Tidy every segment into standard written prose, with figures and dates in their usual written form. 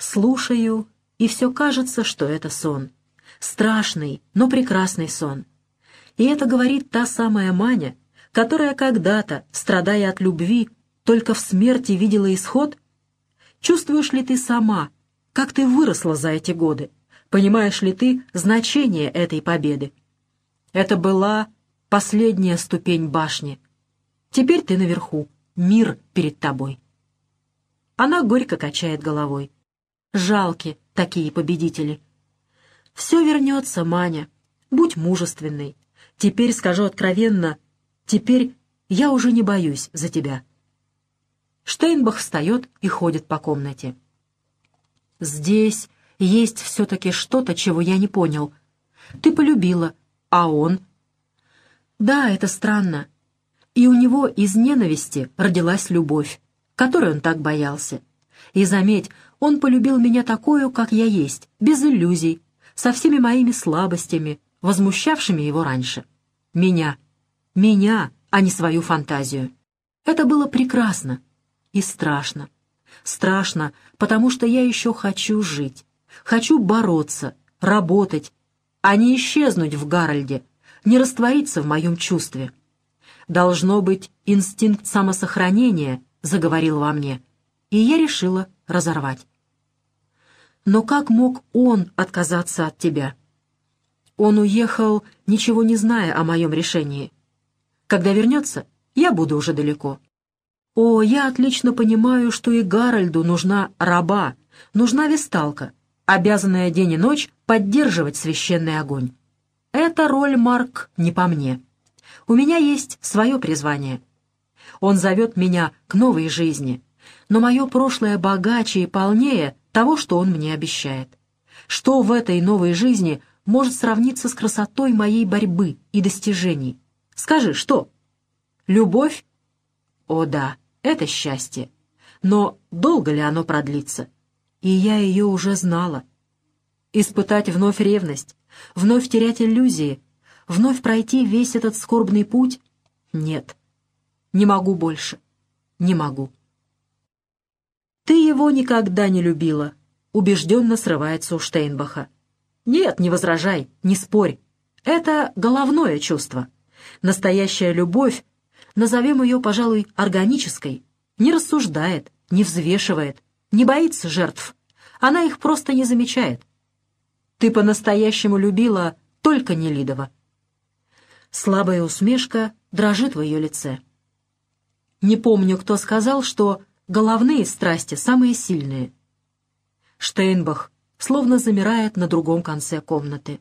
Слушаю, и все кажется, что это сон. Страшный, но прекрасный сон. И это говорит та самая Маня, которая когда-то, страдая от любви, только в смерти видела исход. Чувствуешь ли ты сама, как ты выросла за эти годы? Понимаешь ли ты значение этой победы? Это была последняя ступень башни. Теперь ты наверху, мир перед тобой. Она горько качает головой. Жалки такие победители. Все вернется, Маня. Будь мужественной. Теперь, скажу откровенно, теперь я уже не боюсь за тебя. Штейнбах встает и ходит по комнате. Здесь есть все-таки что-то, чего я не понял. Ты полюбила, а он? Да, это странно. И у него из ненависти родилась любовь, которой он так боялся. И заметь, он полюбил меня такую, как я есть, без иллюзий, со всеми моими слабостями, возмущавшими его раньше. Меня, а не свою фантазию. Это было прекрасно и страшно. Страшно, потому что я еще хочу жить, хочу бороться, работать, а не исчезнуть в Гарольде, не раствориться в моем чувстве. Должно быть, инстинкт самосохранения заговорил во мне, и я решила разорвать. Но как мог он отказаться от тебя? Он уехал, ничего не зная о моем решении. Когда вернется, я буду уже далеко. О, я отлично понимаю, что и Гарольду нужна раба, нужна весталка, обязанная день и ночь поддерживать священный огонь. Эта роль, Марк, не по мне. У меня есть свое призвание. Он зовет меня к новой жизни, но мое прошлое богаче и полнее того, что он мне обещает. Что в этой новой жизни может сравниться с красотой моей борьбы и достижений? Скажи, что? Любовь? О да, это счастье. Но долго ли оно продлится? И я ее уже знала. Испытать вновь ревность, вновь терять иллюзии, вновь пройти весь этот скорбный путь? Нет, не могу больше, не могу. Ты его никогда не любила, убежденно срывается у Штейнбаха. Нет, не возражай, не спорь. Это головное чувство. Настоящая любовь, назовем ее, пожалуй, органической, не рассуждает, не взвешивает, не боится жертв. Она их просто не замечает. Ты по-настоящему любила только Нелидова. Слабая усмешка дрожит в ее лице. Не помню, кто сказал, что головные страсти самые сильные. Штейнбах словно замирает на другом конце комнаты.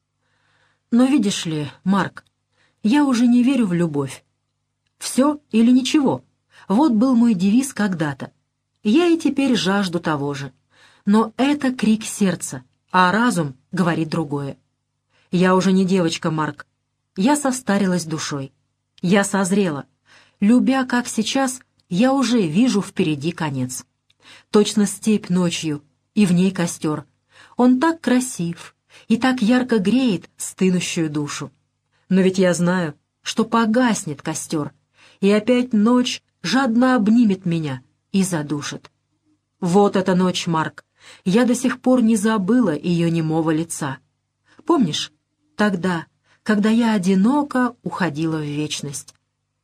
Но видишь ли, Марк, я уже не верю в любовь. Все или ничего. Вот был мой девиз когда-то. Я и теперь жажду того же. Но это крик сердца, а разум говорит другое. Я уже не девочка, Марк. Я состарилась душой. Я созрела. Любя, как сейчас, я уже вижу впереди конец. Точно степь ночью, и в ней костер. Он так красив и так ярко греет стынущую душу. Но ведь я знаю, что погаснет костер, и опять ночь жадно обнимет меня и задушит. Вот эта ночь, Марк. Я до сих пор не забыла ее немого лица. Помнишь, тогда, когда я одиноко уходила в вечность?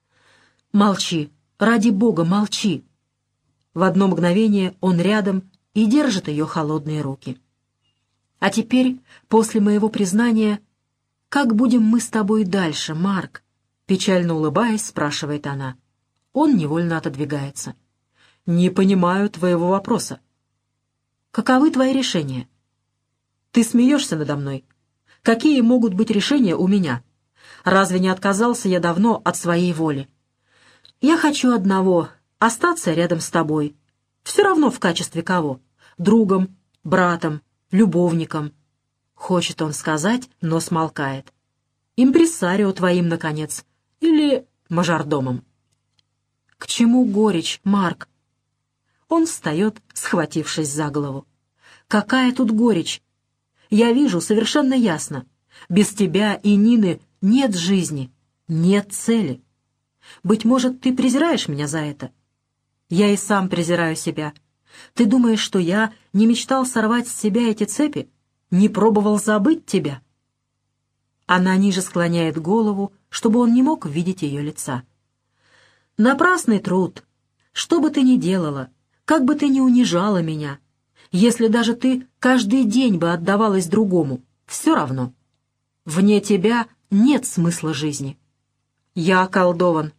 Молчи, ради Бога, молчи. В одно мгновение он рядом и держит ее холодные руки. А теперь, после моего признания, как будем мы с тобой дальше, Марк? Печально улыбаясь, спрашивает она. Он невольно отодвигается. Не понимаю твоего вопроса. Каковы твои решения? Ты смеешься надо мной? Какие могут быть решения у меня? Разве не отказался я давно от своей воли? Я хочу одного — остаться рядом с тобой. Все равно в качестве кого? Другом, братом, любовником. Хочет он сказать, но смолкает. Импресарио твоим, наконец. Или мажордомом. К чему горечь, Марк? Он встает, схватившись за голову. Какая тут горечь? Я вижу совершенно ясно. Без тебя и Нины нет жизни, нет цели. Быть может, ты презираешь меня за это? Я и сам презираю себя. Ты думаешь, что я не мечтал сорвать с себя эти цепи? Не пробовал забыть тебя?» Она ниже склоняет голову, чтобы он не мог видеть ее лица. «Напрасный труд. Что бы ты ни делала, как бы ты ни унижала меня, если даже ты каждый день бы отдавалась другому, все равно. Вне тебя нет смысла жизни. Я околдован».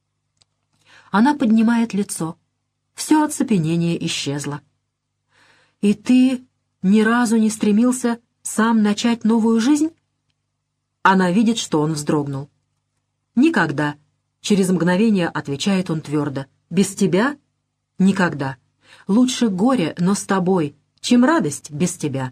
Она поднимает лицо. Все оцепенение исчезло. «И ты ни разу не стремился сам начать новую жизнь?» Она видит, что он вздрогнул. «Никогда», — через мгновение отвечает он твердо. «Без тебя? Никогда. Лучше горе, но с тобой, чем радость без тебя».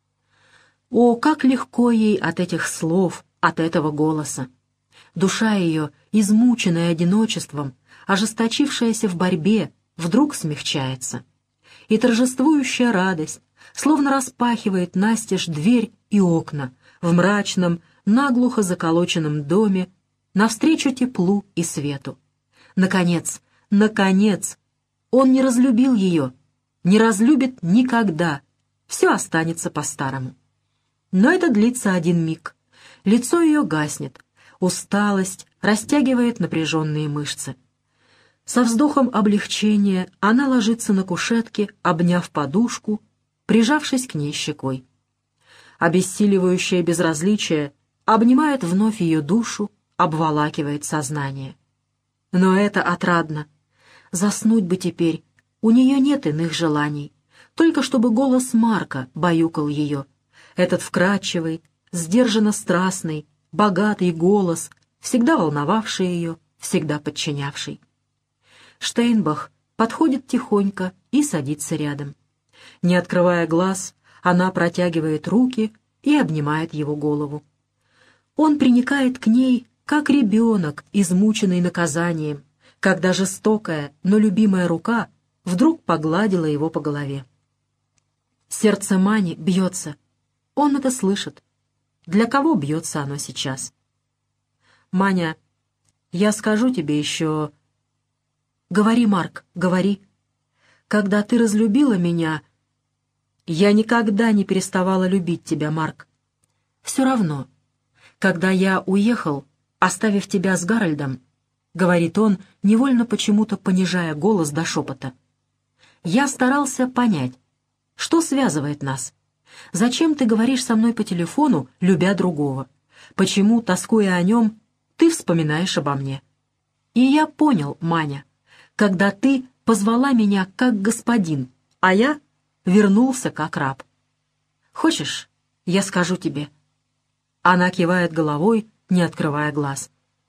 О, как легко ей от этих слов, от этого голоса. Душа ее, измученная одиночеством, ожесточившаяся в борьбе, вдруг смягчается. И торжествующая радость словно распахивает настежь дверь и окна в мрачном, наглухо заколоченном доме навстречу теплу и свету. Наконец, наконец, он не разлюбил ее, не разлюбит никогда, все останется по-старому. Но это длится один миг. Лицо ее гаснет, усталость растягивает напряженные мышцы. Со вздохом облегчения она ложится на кушетке, обняв подушку, прижавшись к ней щекой. Обессиливающее безразличие обнимает вновь ее душу, обволакивает сознание. Но это отрадно. Заснуть бы теперь, у нее нет иных желаний, только чтобы голос Марка баюкал ее. Этот вкрадчивый, сдержанно страстный, богатый голос, всегда волновавший ее, всегда подчинявший. Штейнбах подходит тихонько и садится рядом. Не открывая глаз, она протягивает руки и обнимает его голову. Он приникает к ней, как ребенок, измученный наказанием, когда жестокая, но любимая рука вдруг погладила его по голове. Сердце Мани бьется. Он это слышит. Для кого бьется оно сейчас? «Маня, я скажу тебе еще...» «Говори, Марк, говори. Когда ты разлюбила меня...» «Я никогда не переставала любить тебя, Марк. Все равно, когда я уехал, оставив тебя с Гарольдом, — говорит он, невольно почему-то понижая голос до шепота, — я старался понять, что связывает нас. Зачем ты говоришь со мной по телефону, любя другого? Почему, тоскуя о нем, ты вспоминаешь обо мне? И я понял, Маня, когда ты позвала меня как господин, а я вернулся как раб. Хочешь, я скажу тебе?» Она кивает головой, не открывая глаз.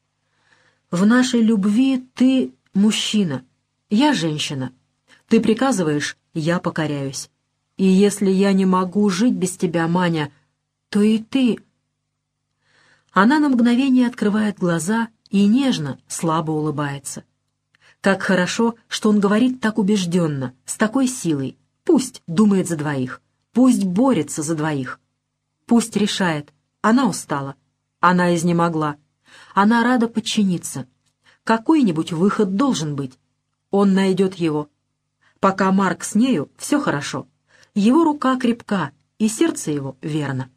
«В нашей любви ты мужчина, я женщина. Ты приказываешь, я покоряюсь. И если я не могу жить без тебя, Маня, то и ты...» Она на мгновение открывает глаза и нежно, слабо улыбается. Как хорошо, что он говорит так убежденно, с такой силой. Пусть думает за двоих, пусть борется за двоих. Пусть решает. Она устала, она изнемогла, она рада подчиниться. Какой-нибудь выход должен быть. Он найдет его. Пока Марк с нею, все хорошо. Его рука крепка, и сердце его верно.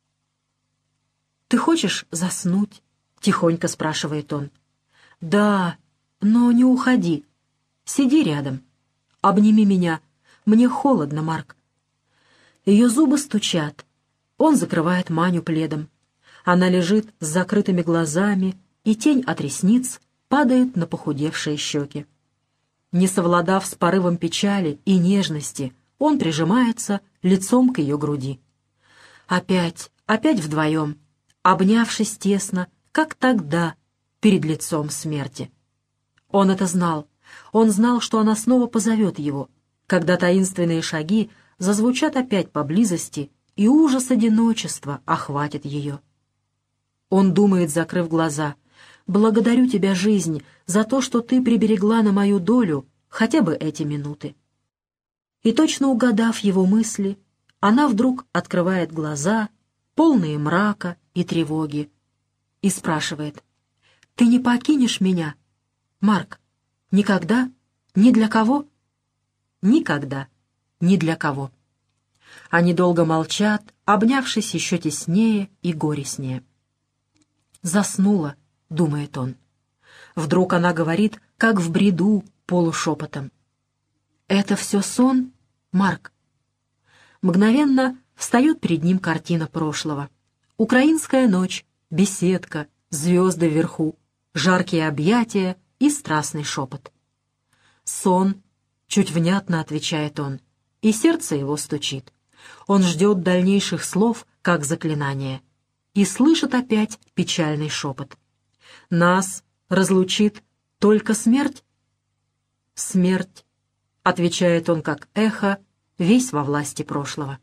«Ты хочешь заснуть?» — тихонько спрашивает он. «Да, но не уходи. Сиди рядом. Обними меня. Мне холодно, Марк». Ее зубы стучат. Он закрывает Маню пледом. Она лежит с закрытыми глазами, и тень от ресниц падает на похудевшие щеки. Не совладав с порывом печали и нежности, он прижимается лицом к ее груди. Опять вдвоем, обнявшись тесно, как тогда, перед лицом смерти. Он это знал. Он знал, что она снова позовет его, когда таинственные шаги зазвучат опять поблизости, и ужас одиночества охватит ее. Он думает, закрыв глаза: «Благодарю тебя, жизнь, за то, что ты приберегла на мою долю хотя бы эти минуты». И точно угадав его мысли, она вдруг открывает глаза, полные мрака и тревоги, и спрашивает: «Ты не покинешь меня, Марк? Никогда? Ни для кого?» «Никогда», ни для кого. Они долго молчат, обнявшись еще теснее и горестнее. «Заснула», — думает он. Вдруг она говорит, как в бреду, полушепотом. «Это все сон, Марк?» Мгновенно встает перед ним картина прошлого. Украинская ночь, беседка, звезды вверху, жаркие объятия и страстный шепот. «Сон», — чуть внятно отвечает он, и сердце его стучит. Он ждет дальнейших слов, как заклинание, и слышит опять печальный шепот. «Нас разлучит только смерть?» «Смерть», — отвечает он как эхо, весь во власти прошлого.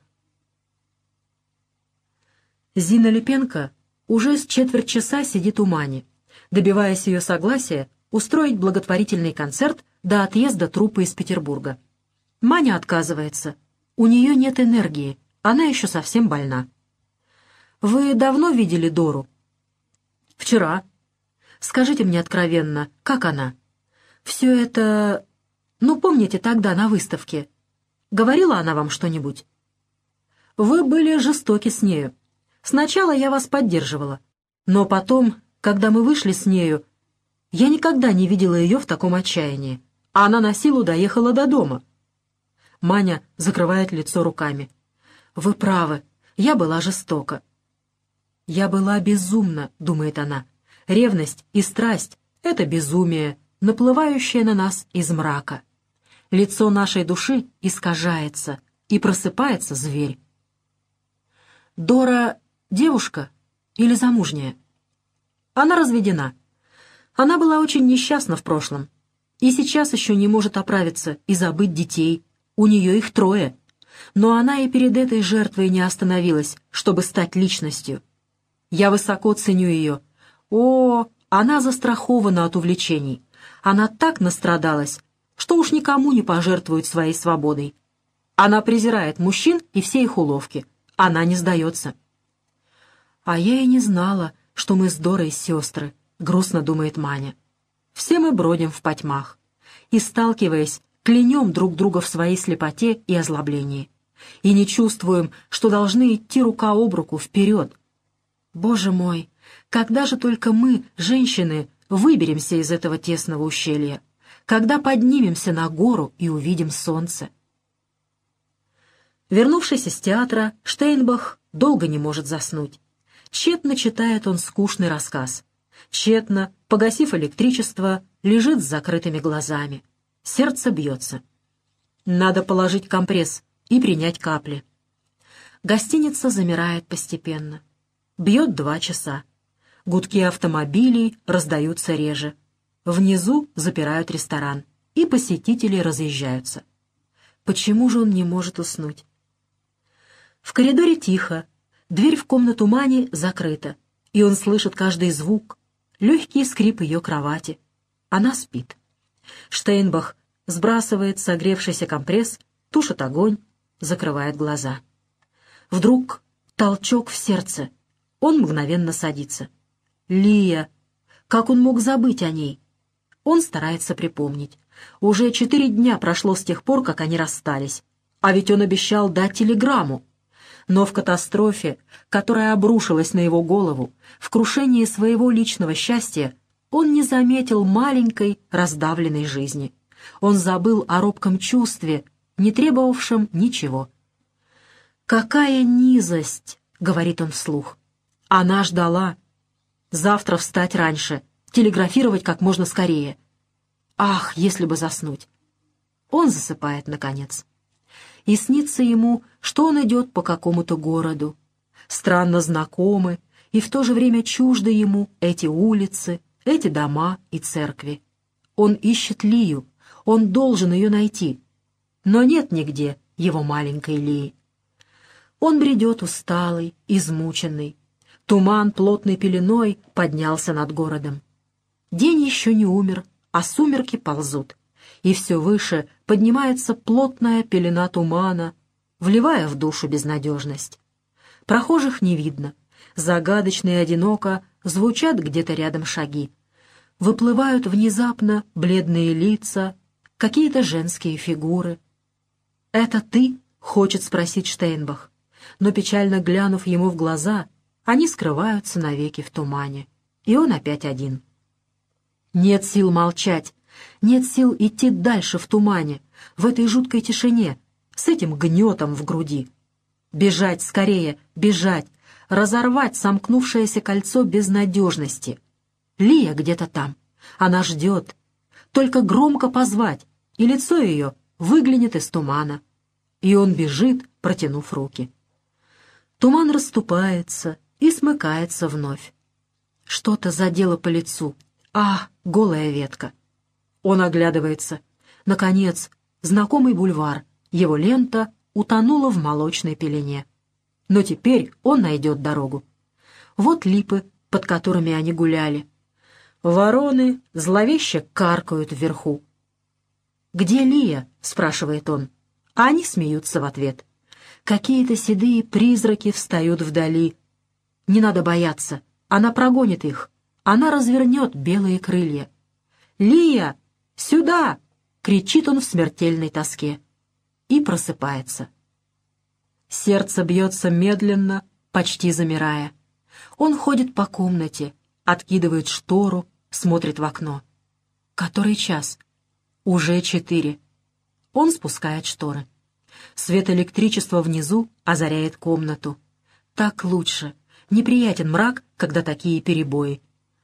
Зина Липенко уже с четверть часа сидит у Мани, добиваясь ее согласия устроить благотворительный концерт до отъезда труппы из Петербурга. Маня отказывается. У нее нет энергии, она еще совсем больна. «Вы давно видели Дору?» «Вчера». «Скажите мне откровенно, как она?» «Все это... помните тогда на выставке? Говорила она вам что-нибудь?» «Вы были жестоки с нею. Сначала я вас поддерживала, но потом, когда мы вышли с нею, я никогда не видела ее в таком отчаянии. Она на силу доехала до дома». Маня закрывает лицо руками. «Вы правы, я была жестока». «Я была безумна», — думает она. «Ревность и страсть — это безумие, наплывающее на нас из мрака. Лицо нашей души искажается, и просыпается зверь». Дора девушка или замужняя? Она разведена. Она была очень несчастна в прошлом, и сейчас еще не может оправиться и забыть детей. У нее их 3. Но она и перед этой жертвой не остановилась, чтобы стать личностью. Я высоко ценю ее. О, она застрахована от увлечений. Она так настрадалась, что уж никому не пожертвует своей свободой. Она презирает мужчин и все их уловки. Она не сдается. «А я и не знала, что мы с Дорой сестры», — грустно думает Маня. «Все мы бродим в потьмах и, сталкиваясь, клянем друг друга в своей слепоте и озлоблении, и не чувствуем, что должны идти рука об руку вперед. Боже мой, когда же только мы, женщины, выберемся из этого тесного ущелья, когда поднимемся на гору и увидим солнце?» Вернувшись из театра, Штейнбах долго не может заснуть. Тщетно читает он скучный рассказ. Тщетно, погасив электричество, лежит с закрытыми глазами. Сердце бьется. Надо положить компресс и принять капли. Гостиница замирает постепенно. Бьет 2 часа. Гудки автомобилей раздаются реже. Внизу запирают ресторан, и посетители разъезжаются. Почему же он не может уснуть? В коридоре тихо, дверь в комнату Мани закрыта, и он слышит каждый звук, легкий скрип ее кровати. Она спит. Штейнбах сбрасывает согревшийся компресс, тушит огонь, закрывает глаза. Вдруг толчок в сердце. Он мгновенно садится. Лия! Как он мог забыть о ней? Он старается припомнить. Уже 4 дня прошло с тех пор, как они расстались. А ведь он обещал дать телеграмму. Но в катастрофе, которая обрушилась на его голову, в крушении своего личного счастья, он не заметил маленькой, раздавленной жизни. Он забыл о робком чувстве, не требовавшем ничего. «Какая низость!» — говорит он вслух. «Она ждала. Завтра встать раньше, телеграфировать как можно скорее. Ах, если бы заснуть!» Он засыпает, наконец. И снится ему, что он идет по какому-то городу. Странно знакомы и в то же время чужды ему эти улицы, эти дома и церкви. Он ищет Лию, он должен ее найти. Но нет нигде его маленькой Лии. Он бредет усталый, измученный. Туман плотной пеленой поднялся над городом. День еще не умер, а сумерки ползут. И все выше поднимается плотная пелена тумана, вливая в душу безнадежность. Прохожих не видно. Загадочно и одиноко звучат где-то рядом шаги. Выплывают внезапно бледные лица, какие-то женские фигуры. «Это ты?» — хочет спросить Штейнбах. Но печально глянув ему в глаза, они скрываются навеки в тумане. И он опять один. Нет сил молчать, нет сил идти дальше в тумане, в этой жуткой тишине, с этим гнетом в груди. Бежать скорее, бежать, разорвать сомкнувшееся кольцо безнадежности. Лия где-то там, она ждет. Только громко позвать, и лицо ее выглянет из тумана. И он бежит, протянув руки. Туман расступается и смыкается вновь. Что-то задело по лицу. Голая ветка. Он оглядывается. Наконец, знакомый бульвар. Его лента утонула в молочной пелене. Но теперь он найдет дорогу. Вот липы, под которыми они гуляли. Вороны зловеще каркают вверху. «Где Лия?» — спрашивает он. А они смеются в ответ. Какие-то седые призраки встают вдали. Не надо бояться. Она прогонит их. Она развернет белые крылья. «Лия! Сюда!» — кричит он в смертельной тоске. И просыпается. Сердце бьется медленно, почти замирая. Он ходит по комнате, откидывает штору, смотрит в окно. Который час? Уже 4. Он спускает шторы. Свет электричества внизу озаряет комнату. Так лучше. Неприятен мрак, когда такие перебои.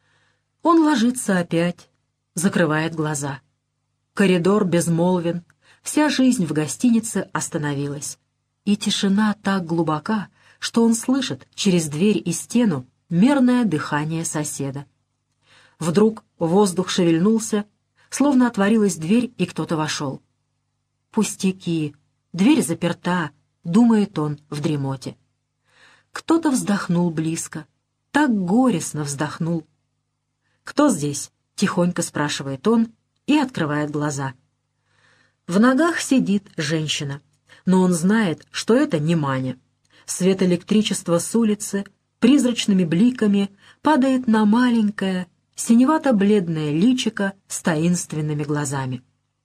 Он ложится опять, закрывает глаза. Коридор безмолвен, вся жизнь в гостинице остановилась. И тишина так глубока, что он слышит через дверь и стену мерное дыхание соседа. Вдруг воздух шевельнулся, словно отворилась дверь, и кто-то вошел. «Пустяки, дверь заперта», — думает он в дремоте. Кто-то вздохнул близко, так горестно вздохнул. «Кто здесь?» — тихонько спрашивает он и открывает глаза. В ногах сидит женщина, но он знает, что это не Маня. Свет электричества с улицы призрачными бликами падает на маленькое, синевато-бледное личико с таинственными глазами.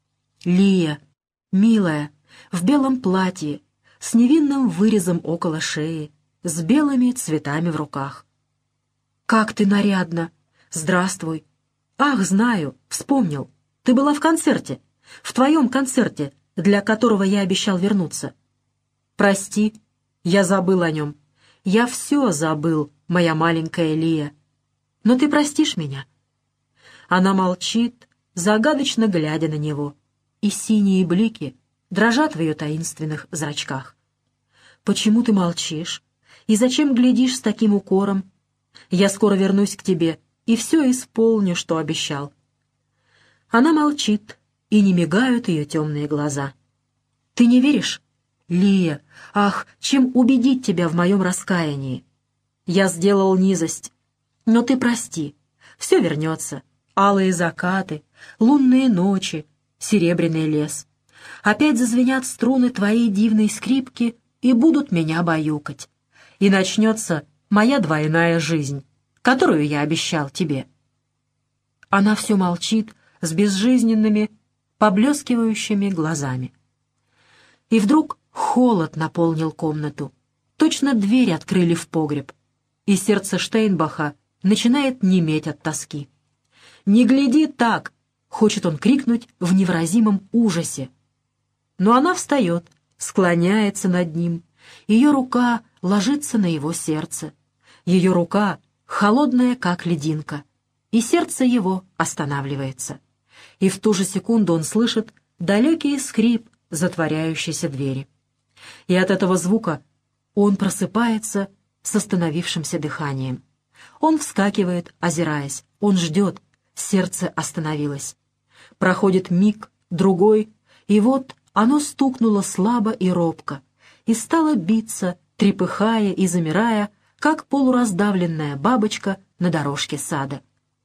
Лия, милая, в белом платье, с невинным вырезом около шеи, с белыми цветами в руках. «Как ты нарядна! Здравствуй! Ах, знаю, вспомнил, ты была в концерте, в твоем концерте, для которого я обещал вернуться. Прости, я забыл о нем. Я все забыл, моя маленькая Лия. Но ты простишь меня?» Она молчит, загадочно глядя на него, и синие блики дрожат в ее таинственных зрачках. «Почему ты молчишь? И зачем глядишь с таким укором? Я скоро вернусь к тебе и все исполню, что обещал». Она молчит, и не мигают ее темные глаза. «Ты не веришь? Лия, ах, чем убедить тебя в моем раскаянии? Я сделал низость, но ты прости, все вернется. Алые закаты, лунные ночи, серебряный лес. Опять зазвенят струны твоей дивной скрипки и будут меня баюкать. И начнется моя двойная жизнь, которую я обещал тебе». Она все молчит с безжизненными, поблескивающими глазами. И вдруг холод наполнил комнату. Точно дверь открыли в погреб, и сердце Штейнбаха начинает неметь от тоски. «Не гляди так!» — хочет он крикнуть в невыразимом ужасе. Но она встает, склоняется над ним. Ее рука ложится на его сердце. Ее рука холодная, как лединка. И сердце его останавливается. И в ту же секунду он слышит далекий скрип затворяющейся двери. И от этого звука он просыпается с остановившимся дыханием. Он вскакивает, озираясь. Он ждет. Сердце остановилось. Проходит миг, другой, и вот оно стукнуло слабо и робко, и стало биться, трепыхая и замирая, как полураздавленная бабочка на дорожке сада.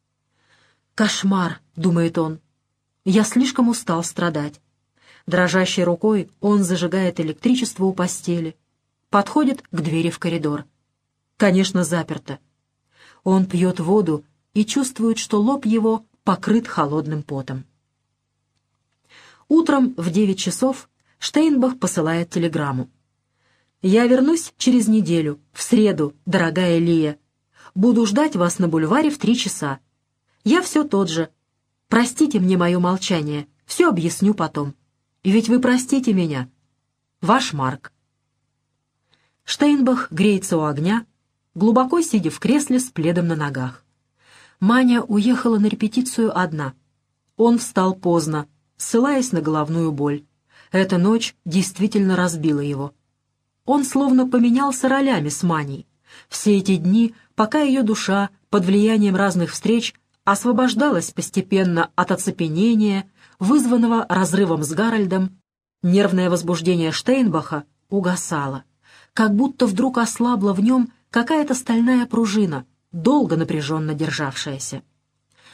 «Кошмар», — думает он, — «я слишком устал страдать». Дрожащей рукой он зажигает электричество у постели, подходит к двери в коридор. Конечно, заперто. Он пьет воду и чувствует, что лоб его покрыт холодным потом. Утром в 9 часов Штейнбах посылает телеграмму. «Я вернусь через неделю, в среду, дорогая Лия. Буду ждать вас на бульваре в 3 часа. Я все тот же. Простите мне мое молчание, все объясню потом. И ведь вы простите меня. Ваш Марк». Штейнбах греется у огня, глубоко сидя в кресле с пледом на ногах. Маня уехала на репетицию одна. Он встал поздно, ссылаясь на головную боль. Эта ночь действительно разбила его. Он словно поменялся ролями с Маней. Все эти дни, пока ее душа под влиянием разных встреч освобождалась постепенно от оцепенения, вызванного разрывом с Гарольдом, нервное возбуждение Штейнбаха угасало, как будто вдруг ослабла в нем какая-то стальная пружина, долго напряженно державшаяся.